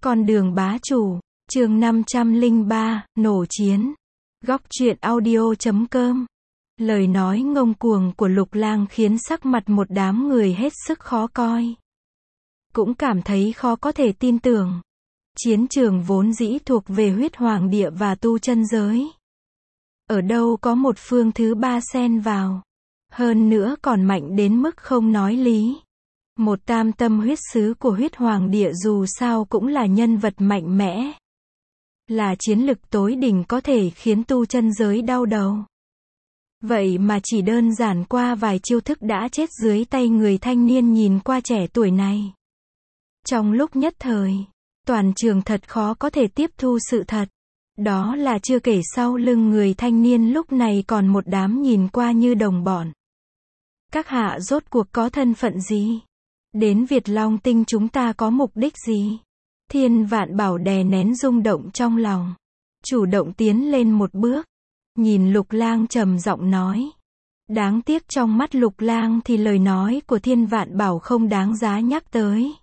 Con đường bá chủ, chương 503, nổ chiến. Góc truyện audio.com. Lời nói ngông cuồng của Lục Lang khiến sắc mặt một đám người hết sức khó coi. Cũng cảm thấy khó có thể tin tưởng. Chiến trường vốn dĩ thuộc về huyết hoàng địa và tu chân giới. Ở đâu có một phương thứ ba xen vào. Hơn nữa còn mạnh đến mức không nói lý. Một tam tâm huyết sứ của huyết hoàng địa dù sao cũng là nhân vật mạnh mẽ. Là chiến lực tối đỉnh có thể khiến tu chân giới đau đầu. Vậy mà chỉ đơn giản qua vài chiêu thức đã chết dưới tay người thanh niên nhìn qua trẻ tuổi này. Trong lúc nhất thời, toàn trường thật khó có thể tiếp thu sự thật. Đó là chưa kể sau lưng người thanh niên lúc này còn một đám nhìn qua như đồng bọn. Các hạ rốt cuộc có thân phận gì? Đến Việt Long Tinh chúng ta có mục đích gì? Thiên Vạn Bảo đè nén rung động trong lòng. Chủ động tiến lên một bước. Nhìn Lục Lang trầm giọng nói. Đáng tiếc trong mắt Lục Lang thì lời nói của Thiên Vạn Bảo không đáng giá nhắc tới.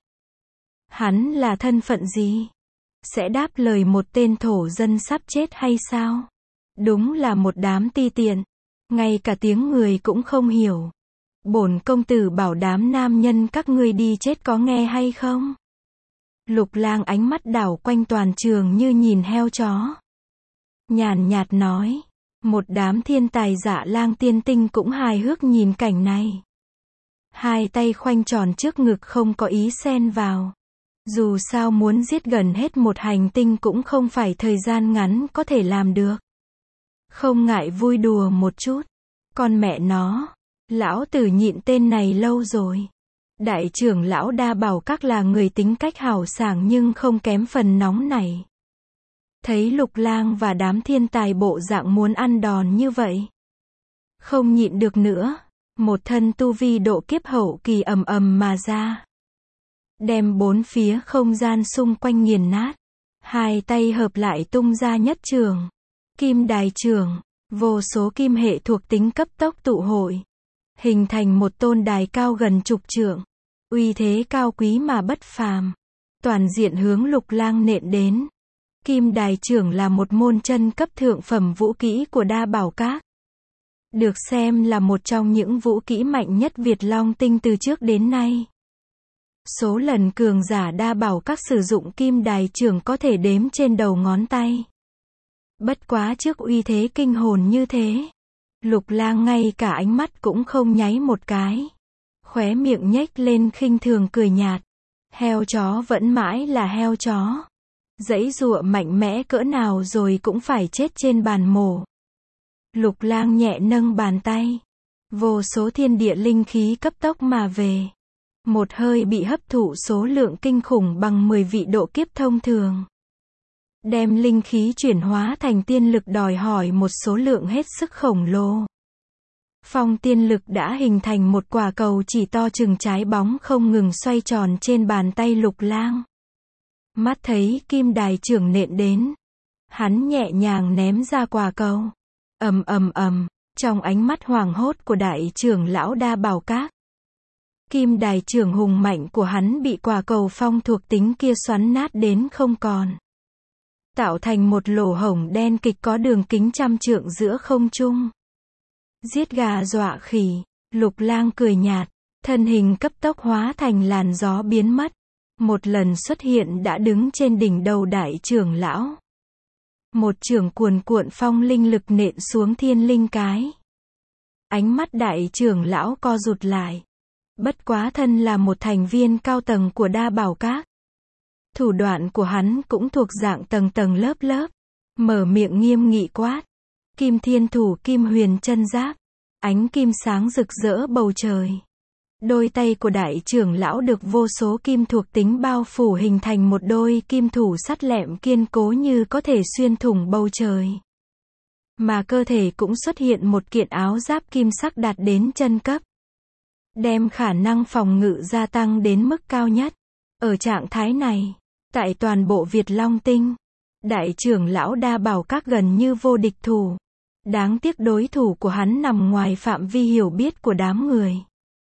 Hắn là thân phận gì? Sẽ đáp lời một tên thổ dân sắp chết hay sao? Đúng là một đám ti tiện. Ngay cả tiếng người cũng không hiểu. Bổn công tử bảo đám nam nhân các ngươi đi chết có nghe hay không? Lục Lang ánh mắt đảo quanh toàn trường như nhìn heo chó. Nhàn nhạt nói. Một đám thiên tài Dạ Lang tiên tinh cũng hài hước nhìn cảnh này. Hai tay khoanh tròn trước ngực không có ý xen vào. Dù sao muốn giết gần hết một hành tinh cũng không phải thời gian ngắn có thể làm được. Không ngại vui đùa một chút. Con mẹ nó. Lão tử nhịn tên này lâu rồi. Đại trưởng lão Đa Bảo Các là người tính cách hào sảng nhưng không kém phần nóng này. Thấy Lục Lang và đám thiên tài bộ dạng muốn ăn đòn như vậy. Không nhịn được nữa. Một thân tu vi độ kiếp hậu kỳ ầm ầm mà ra. Đem bốn phía không gian xung quanh nghiền nát. Hai tay hợp lại tung ra nhất trường. Kim đài trường. Vô số kim hệ thuộc tính cấp tốc tụ hội. Hình thành một tôn đài cao gần chục trượng. Uy thế cao quý mà bất phàm. Toàn diện hướng Lục Lang nện đến. Kim đài trưởng là một môn chân cấp thượng phẩm vũ kỹ của Đa Bảo Các. Được xem là một trong những vũ kỹ mạnh nhất Việt Long Tinh từ trước đến nay. Số lần cường giả Đa Bảo Các sử dụng kim đài trưởng có thể đếm trên đầu ngón tay. Bất quá trước uy thế kinh hồn như thế. Lục Lang ngay cả ánh mắt cũng không nháy một cái. Khóe miệng nhếch lên khinh thường cười nhạt. Heo chó vẫn mãi là heo chó. Giãy giụa mạnh mẽ cỡ nào rồi cũng phải chết trên bàn mổ. Lục Lang nhẹ nâng bàn tay. Vô số thiên địa linh khí cấp tốc mà về. Một hơi bị hấp thụ số lượng kinh khủng bằng 10 vị độ kiếp thông thường. Đem linh khí chuyển hóa thành tiên lực đòi hỏi một số lượng hết sức khổng lồ. Phong tiên lực đã hình thành một quả cầu chỉ to chừng trái bóng không ngừng xoay tròn trên bàn tay Lục Lang. Mắt thấy kim đài trưởng nện đến. Hắn nhẹ nhàng ném ra quả cầu. Ầm ầm ầm, trong ánh mắt hoảng hốt của đại trưởng lão Đa Bảo Các. Kim đài trưởng hùng mạnh của hắn bị quả cầu phong thuộc tính kia xoắn nát đến không còn. Tạo thành một lỗ hổng đen kịch có đường kính trăm trượng giữa không trung. Giết gà dọa khỉ, Lục Lang cười nhạt, thân hình cấp tốc hóa thành làn gió biến mất. Một lần xuất hiện đã đứng trên đỉnh đầu đại trưởng lão. Một chưởng cuồn cuộn phong linh lực nện xuống thiên linh cái. Ánh mắt đại trưởng lão co rụt lại. Bất quá thân là một thành viên cao tầng của Đa Bảo Các. Thủ đoạn của hắn cũng thuộc dạng tầng tầng lớp lớp. Mở miệng nghiêm nghị quát. Kim thiên thủ kim huyền chân giáp. Ánh kim sáng rực rỡ bầu trời. Đôi tay của đại trưởng lão được vô số kim thuộc tính bao phủ hình thành một đôi kim thủ sắt lẹm kiên cố như có thể xuyên thủng bầu trời. Mà cơ thể cũng xuất hiện một kiện áo giáp kim sắc đạt đến chân cấp. Đem khả năng phòng ngự gia tăng đến mức cao nhất. Ở trạng thái này, tại toàn bộ Việt Long Tinh, đại trưởng lão Đa Bảo Các gần như vô địch thủ. Đáng tiếc đối thủ của hắn nằm ngoài phạm vi hiểu biết của đám người.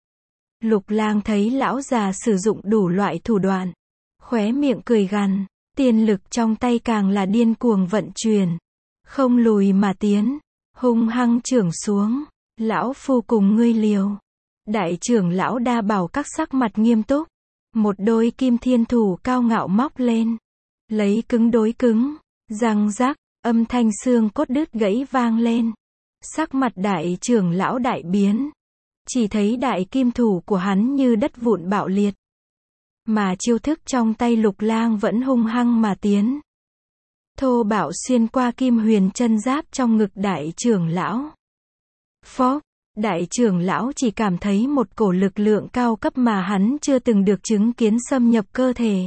Lục Lang thấy lão già sử dụng đủ loại thủ đoạn. Khóe miệng cười gằn, Tiên lực trong tay càng là điên cuồng vận chuyển. Không lùi mà tiến. Hung hăng chưởng xuống. Lão phu cùng ngươi liều. Đại trưởng lão Đa Bảo Các sắc mặt nghiêm túc. Một đôi kim thiên thủ cao ngạo móc lên. Lấy cứng đối cứng. Răng rắc, âm thanh xương cốt đứt gãy vang lên. Sắc mặt đại trưởng lão đại biến. Chỉ thấy đại kim thủ của hắn như đất vụn bạo liệt. Mà chiêu thức trong tay Lục Lang vẫn hung hăng mà tiến. Thô bạo xuyên qua kim huyền chân giáp trong ngực đại trưởng lão. Phốc, đại trưởng lão chỉ cảm thấy một cổ lực lượng cao cấp mà hắn chưa từng được chứng kiến xâm nhập cơ thể.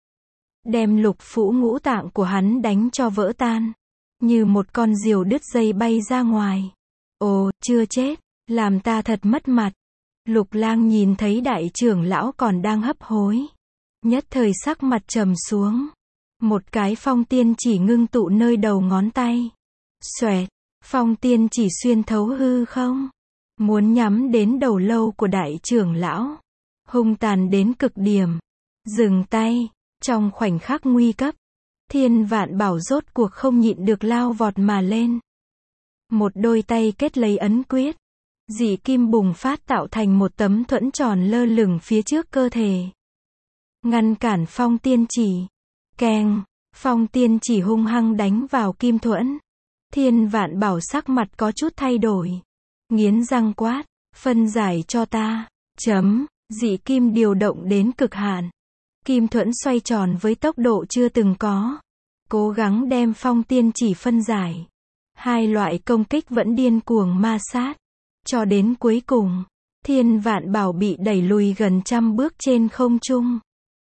Đem lục phủ ngũ tạng của hắn đánh cho vỡ tan. Như một con diều đứt dây bay ra ngoài. Ồ, chưa chết, làm ta thật mất mặt. Lục Lang nhìn thấy đại trưởng lão còn đang hấp hối. Nhất thời sắc mặt trầm xuống. Một cái phong tiên chỉ ngưng tụ nơi đầu ngón tay. Xoẹt, phong tiên chỉ xuyên thấu hư không. Muốn nhắm đến đầu lâu của đại trưởng lão. Hung tàn đến cực điểm. Dừng tay, trong khoảnh khắc nguy cấp. Thiên Vạn Bảo rốt cuộc không nhịn được lao vọt mà lên. Một đôi tay kết lấy ấn quyết. Dị kim bùng phát tạo thành một tấm thuẫn tròn lơ lửng phía trước cơ thể. Ngăn cản phong tiên chỉ. Keng, phong tiên chỉ hung hăng đánh vào kim thuẫn. Thiên Vạn Bảo sắc mặt có chút thay đổi. Nghiến răng quát, phân giải cho ta. Chấm, dị kim điều động đến cực hạn. Kim thuẫn xoay tròn với tốc độ chưa từng có. Cố gắng đem phong tiên chỉ phân giải. Hai loại công kích vẫn điên cuồng ma sát. Cho đến cuối cùng, Thiên Vạn Bảo bị đẩy lùi gần trăm bước trên không trung.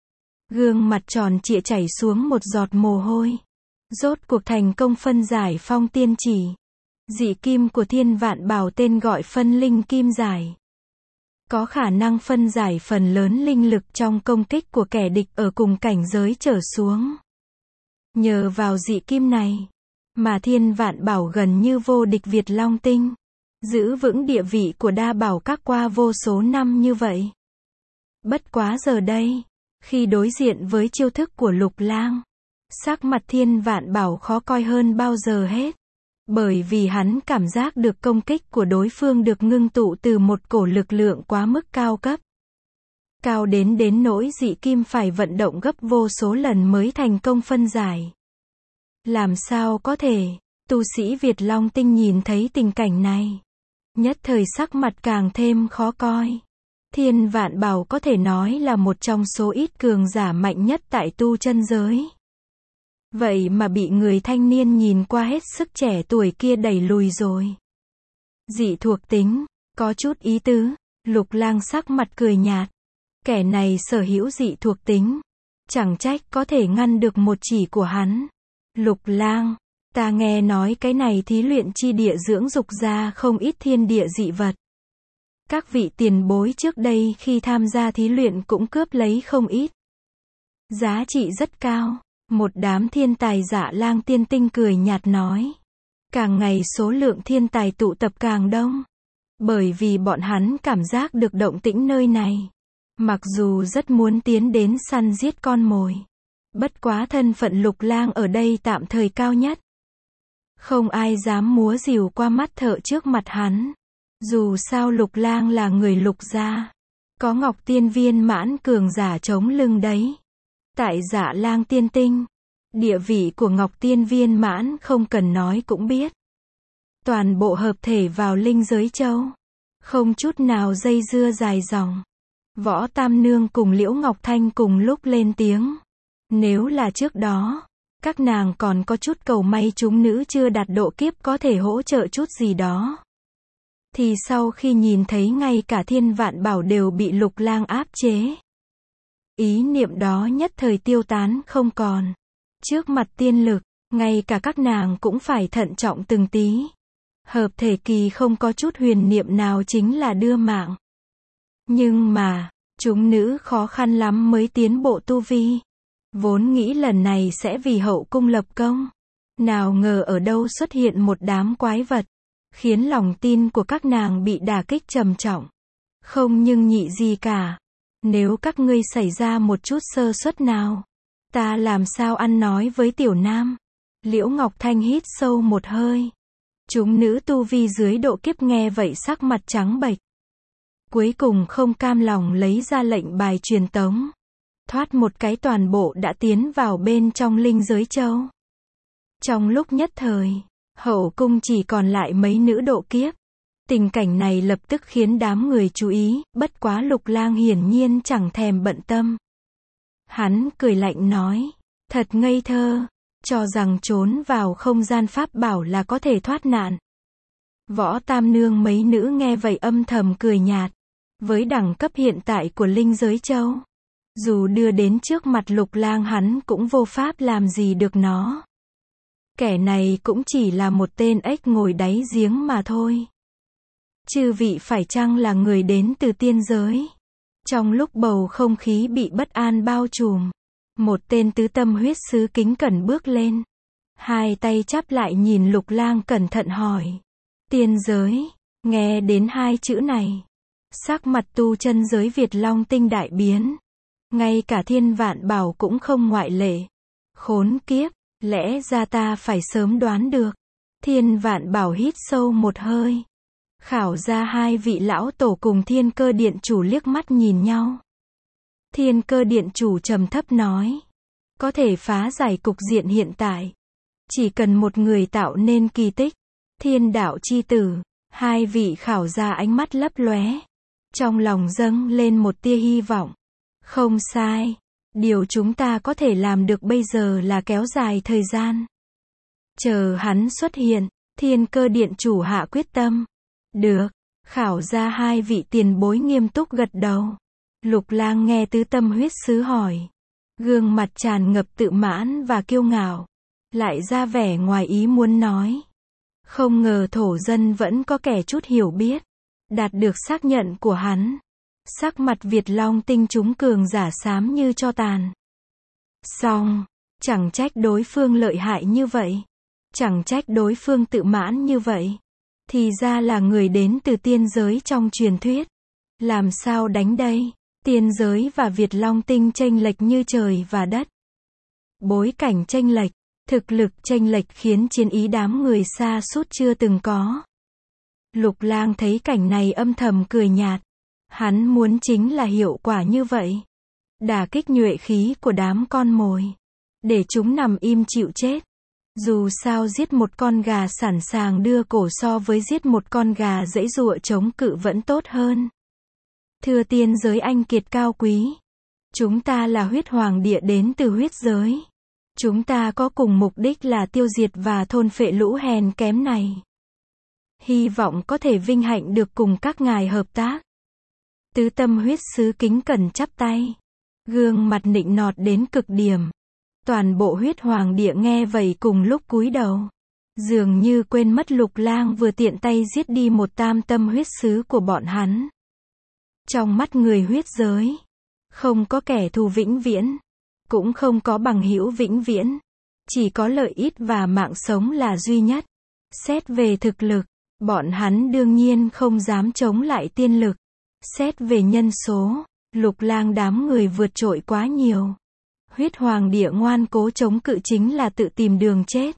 Gương mặt tròn trịa chảy xuống một giọt mồ hôi. Rốt cuộc thành công phân giải phong tiên chỉ. Dị kim của Thiên Vạn Bảo tên gọi phân linh kim giải. Có khả năng phân giải phần lớn linh lực trong công kích của kẻ địch ở cùng cảnh giới trở xuống. Nhờ vào dị kim này, mà Thiên Vạn Bảo gần như vô địch Việt Long Tinh. Giữ vững địa vị của Đa Bảo Các qua vô số năm như vậy. Bất quá giờ đây, khi đối diện với chiêu thức của Lục Lang, sắc mặt Thiên Vạn Bảo khó coi hơn bao giờ hết. Bởi vì hắn cảm giác được công kích của đối phương được ngưng tụ từ một cổ lực lượng quá mức cao cấp. Cao đến nỗi dị kim phải vận động gấp vô số lần mới thành công phân giải. Làm sao có thể, tu sĩ Việt Long Tinh nhìn thấy tình cảnh này. Nhất thời sắc mặt càng thêm khó coi. Thiên Vạn Bảo có thể nói là một trong số ít cường giả mạnh nhất tại tu chân giới. Vậy mà bị người thanh niên nhìn qua hết sức trẻ tuổi kia đẩy lùi rồi. Dị thuộc tính, có chút ý tứ. Lục Lang sắc mặt cười nhạt. Kẻ này sở hữu dị thuộc tính. Chẳng trách có thể ngăn được một chỉ của hắn. Lục Lang, ta nghe nói cái này thí luyện chi địa dưỡng dục ra không ít thiên địa dị vật. Các vị tiền bối trước đây khi tham gia thí luyện cũng cướp lấy không ít. Giá trị rất cao. Một đám thiên tài Dạ Lang tiên tinh cười nhạt nói. Càng ngày số lượng thiên tài tụ tập càng đông. Bởi vì bọn hắn cảm giác được động tĩnh nơi này. Mặc dù rất muốn tiến đến săn giết con mồi. Bất quá thân phận Lục Lang ở đây tạm thời cao nhất. Không ai dám múa rìu qua mắt thợ trước mặt hắn. Dù sao Lục Lang là người Lục gia. Có Ngọc Tiên viên mãn cường giả chống lưng đấy. Tại Dạ Lang tiên tinh, địa vị của Ngọc Tiên viên mãn không cần nói cũng biết. Toàn bộ hợp thể vào linh giới châu. Không chút nào dây dưa dài dòng. Võ Tam Nương cùng Liễu Ngọc Thanh cùng lúc lên tiếng. Nếu là trước đó, các nàng còn có chút cầu may chúng nữ chưa đạt độ kiếp có thể hỗ trợ chút gì đó. Thì sau khi nhìn thấy ngay cả Thiên Vạn Bảo đều bị Lục Lang áp chế. Ý niệm đó nhất thời tiêu tán không còn. Trước mặt tiên lực, ngay cả các nàng cũng phải thận trọng từng tí. Hợp thể kỳ không có chút huyền niệm nào chính là đưa mạng. Nhưng mà, chúng nữ khó khăn lắm mới tiến bộ tu vi. Vốn nghĩ lần này sẽ vì hậu cung lập công. Nào ngờ ở đâu xuất hiện một đám quái vật. Khiến lòng tin của các nàng bị đả kích trầm trọng. Không nhưng nhị gì cả. Nếu các ngươi xảy ra một chút sơ suất nào, Ta làm sao ăn nói với tiểu nam? Liễu Ngọc Thanh hít sâu một hơi. Chúng nữ tu vi dưới độ kiếp nghe vậy sắc mặt trắng bệch. Cuối cùng không cam lòng lấy ra lệnh bài truyền tống. Thoát một cái toàn bộ đã tiến vào bên trong linh giới châu. Trong lúc nhất thời, hậu cung chỉ còn lại mấy nữ độ kiếp. Tình cảnh này lập tức khiến đám người chú ý, bất quá Lục Lang hiển nhiên chẳng thèm bận tâm. Hắn cười lạnh nói, thật ngây thơ, cho rằng trốn vào không gian pháp bảo là có thể thoát nạn. Võ Tam Nương mấy nữ nghe vậy âm thầm cười nhạt. Với đẳng cấp hiện tại của linh giới châu, dù đưa đến trước mặt Lục Lang hắn cũng vô pháp làm gì được nó. Kẻ này cũng chỉ là một tên ếch ngồi đáy giếng mà thôi. Chư vị phải chăng là người đến từ tiên giới? Trong lúc bầu không khí bị bất an bao trùm, một tên tứ tâm huyết sứ kính cẩn bước lên. Hai tay chắp lại nhìn Lục Lang cẩn thận hỏi. Tiên giới, nghe đến hai chữ này. Sắc mặt tu chân giới Việt Long Tinh đại biến. Ngay cả Thiên Vạn Bảo cũng không ngoại lệ. Khốn kiếp, lẽ ra ta phải sớm đoán được. Thiên Vạn Bảo hít sâu một hơi. Khảo ra hai vị lão tổ cùng Thiên Cơ Điện chủ liếc mắt nhìn nhau. Thiên Cơ Điện chủ trầm thấp nói. Có thể phá giải cục diện hiện tại. Chỉ cần một người tạo nên kỳ tích. Thiên đạo chi tử. Hai vị khảo ra ánh mắt lấp lóe. Trong lòng dâng lên một tia hy vọng. Không sai. Điều chúng ta có thể làm được bây giờ là kéo dài thời gian. Chờ hắn xuất hiện, Thiên Cơ Điện chủ hạ quyết tâm. Được. Khảo ra hai vị tiền bối nghiêm túc gật đầu. Lục Lang nghe tứ tâm huyết sứ hỏi. Gương mặt tràn ngập tự mãn và kiêu ngạo. Lại ra vẻ ngoài ý muốn nói. Không ngờ thổ dân vẫn có kẻ chút hiểu biết. Đạt được xác nhận của hắn. Sắc mặt Việt Long Tinh chúng cường giả xám như tro tàn. Xong, chẳng trách đối phương lợi hại như vậy. Chẳng trách đối phương tự mãn như vậy. Thì ra là người đến từ tiên giới trong truyền thuyết. Làm sao đánh đây? Tiên giới và Việt Long Tinh chênh lệch như trời và đất. Bối cảnh chênh lệch, thực lực chênh lệch khiến chiến ý đám người xa sút chưa từng có. Lục Lang thấy cảnh này âm thầm cười nhạt. Hắn muốn chính là hiệu quả như vậy. Đả kích nhuệ khí của đám con mồi. Để chúng nằm im chịu chết. Dù sao giết một con gà sẵn sàng đưa cổ so với giết một con gà dãy dụa chống cự vẫn tốt hơn. Thưa tiên giới anh kiệt cao quý. Chúng ta là huyết hoàng địa đến từ huyết giới. Chúng ta có cùng mục đích là tiêu diệt và thôn phệ lũ hèn kém này. Hy vọng có thể vinh hạnh được cùng các ngài hợp tác. Tứ tâm huyết sứ kính cẩn chắp tay. Gương mặt nịnh nọt đến cực điểm. Toàn bộ huyết hoàng địa nghe vậy cùng lúc cúi đầu. Dường như quên mất Lục Lang vừa tiện tay giết đi một tam tâm huyết sứ của bọn hắn. Trong mắt người huyết giới, không có kẻ thù vĩnh viễn. Cũng không có bằng hữu vĩnh viễn. Chỉ có lợi ích và mạng sống là duy nhất. Xét về thực lực, bọn hắn đương nhiên không dám chống lại tiên lực. Xét về nhân số, Lục Lang đám người vượt trội quá nhiều. Huyết hoàng địa ngoan cố chống cự chính là tự tìm đường chết.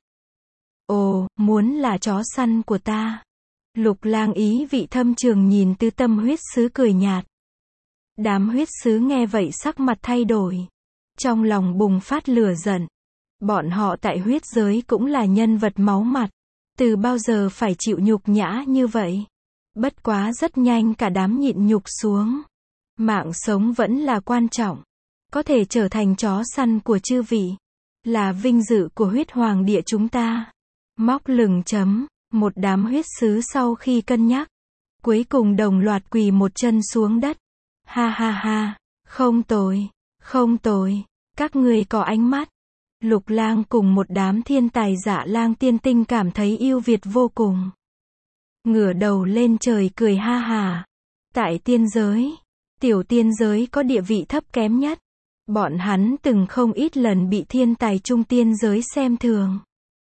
Ồ, muốn là chó săn của ta. Lục Lang ý vị thâm trường nhìn tứ tâm huyết sứ cười nhạt. Đám huyết sứ nghe vậy sắc mặt thay đổi. Trong lòng bùng phát lửa giận. Bọn họ tại huyết giới cũng là nhân vật máu mặt. Từ bao giờ phải chịu nhục nhã như vậy? Bất quá rất nhanh cả đám nhịn nhục xuống. Mạng sống vẫn là quan trọng. Có thể trở thành chó săn của chư vị. Là vinh dự của huyết hoàng địa chúng ta. Móc lửng chấm. Một đám huyết sứ sau khi cân nhắc. Cuối cùng đồng loạt quỳ một chân xuống đất. Ha ha ha. Không tồi. Không tồi. Các người có ánh mắt. Lục Lang cùng một đám thiên tài Dạ Lang tiên tinh cảm thấy yêu Việt vô cùng. Ngửa đầu lên trời cười ha hà. Tại tiên giới, tiểu tiên giới có địa vị thấp kém nhất. Bọn hắn từng không ít lần bị thiên tài trung tiên giới xem thường.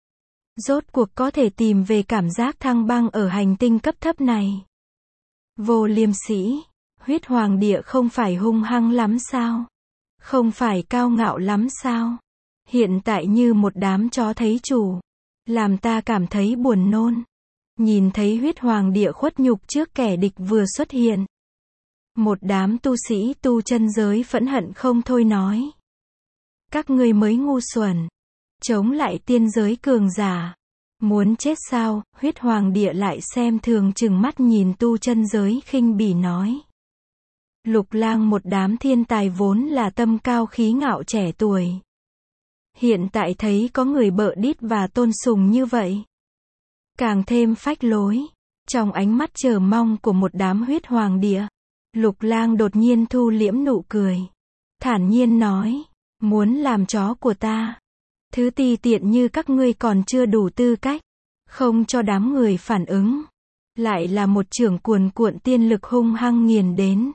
Rốt cuộc có thể tìm về cảm giác thăng băng ở hành tinh cấp thấp này. Vô liêm sỉ, huyết hoàng địa không phải hung hăng lắm sao? Không phải cao ngạo lắm sao? Hiện tại như một đám chó thấy chủ. Làm ta cảm thấy buồn nôn. Nhìn thấy huyết hoàng địa khuất nhục trước kẻ địch vừa xuất hiện. Một đám tu sĩ tu chân giới phẫn hận không thôi nói. Các ngươi mới ngu xuẩn. Chống lại tiên giới cường giả. Muốn chết sao? Huyết hoàng địa lại xem thường chừng mắt nhìn tu chân giới khinh bỉ nói. Lục Lang một đám thiên tài vốn là tâm cao khí ngạo trẻ tuổi. Hiện tại thấy có người bợ đít và tôn sùng như vậy. Càng thêm phách lối. Trong ánh mắt chờ mong của một đám huyết hoàng địa. Lục Lang đột nhiên thu liễm nụ cười. Thản nhiên nói. Muốn làm chó của ta. Thứ ti tiện như các ngươi còn chưa đủ tư cách. Không cho đám người phản ứng. Lại là một chưởng cuồn cuộn tiên lực hung hăng nghiền đến.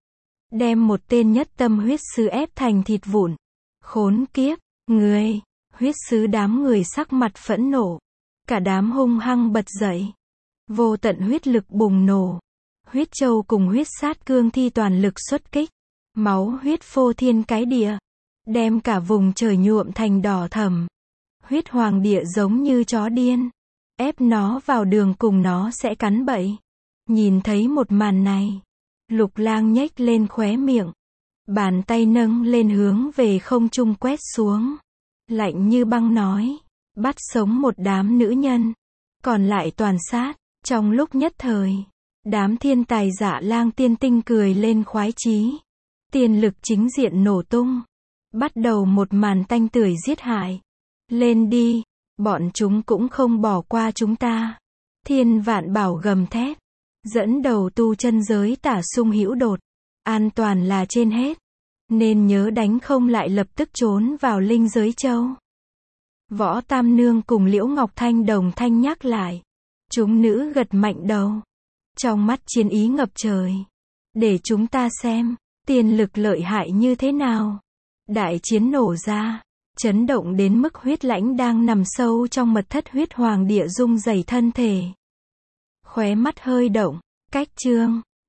Đem một tên nhất tâm huyết sứ ép thành thịt vụn. Khốn kiếp, ngươi, huyết sứ đám người sắc mặt phẫn nộ. Cả đám hung hăng bật dậy. Vô tận huyết lực bùng nổ. Huyết châu cùng huyết sát cương thi toàn lực xuất kích. Máu huyết phô thiên cái địa. Đem cả vùng trời nhuộm thành đỏ thẫm. Huyết hoàng địa giống như chó điên. Ép nó vào đường cùng nó sẽ cắn bậy. Nhìn thấy một màn này. Lục Lang nhếch lên khóe miệng. Bàn tay nâng lên hướng về không trung quét xuống. Lạnh như băng nói. Bắt sống một đám nữ nhân. Còn lại toàn sát. Trong lúc nhất thời. Đám thiên tài Dạ Lang tiên tinh cười lên khoái chí. Tiên lực chính diện nổ tung. Bắt đầu một màn tanh tưởi giết hại. Lên đi. Bọn chúng cũng không bỏ qua chúng ta. Thiên Vạn Bảo gầm thét. Dẫn đầu tu chân giới Tả Sung Hữu Đột. An toàn là trên hết. Nên nhớ đánh không lại lập tức trốn vào linh giới châu. Võ Tam Nương cùng Liễu Ngọc Thanh đồng thanh nhắc lại. Chúng nữ gật mạnh đầu. Trong mắt chiến ý ngập trời. Để chúng ta xem. Tiên lực lợi hại như thế nào. Đại chiến nổ ra. Chấn động đến mức huyết lãnh đang nằm sâu trong mật thất huyết hoàng địa rung rẩy thân thể. Khóe mắt hơi động. Cách chương.